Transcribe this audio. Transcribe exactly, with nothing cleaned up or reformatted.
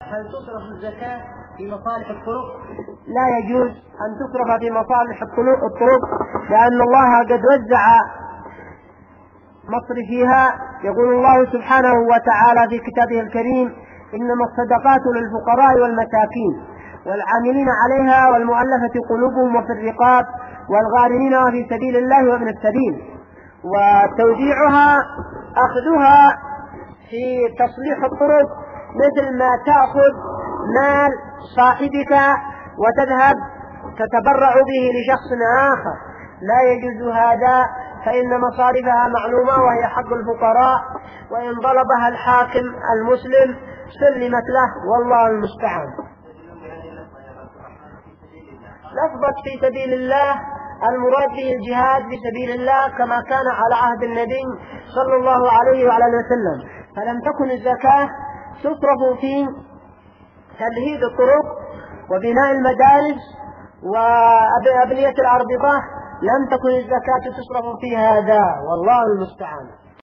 هل تصرف الزكاة في مصالح الطرق؟ لا يجوز أن تصرف في مصالح الطرق، لأن الله قد وزع مصرفيها. يقول الله سبحانه وتعالى في كتابه الكريم: إنما الصدقات للفقراء والمساكين والعاملين عليها والمؤلفة قلوبهم وفي الرقاب والغارمين وفي سبيل الله وابن السبيل. وتوزيعها أخذها في تصليح الطرق مثل ما تأخذ مال صاحبك وتذهب تتبرع به لشخص آخر، لا يجوز هذا، فإن مصارفها معلومة وهي حق الفقراء، وإن طلبها الحاكم المسلم سلمت له، والله المستعان. لفظة في سبيل الله المراد به الجهاد في سبيل الله كما كان على عهد النبي صلى الله عليه وعلى وسلم، فلم تكن الزكاة تصرف في تمهيد الطرق وبناء المدارس وأبنية الأربطة، لم تكن الزكاة تصرف في هذا، والله المستعان.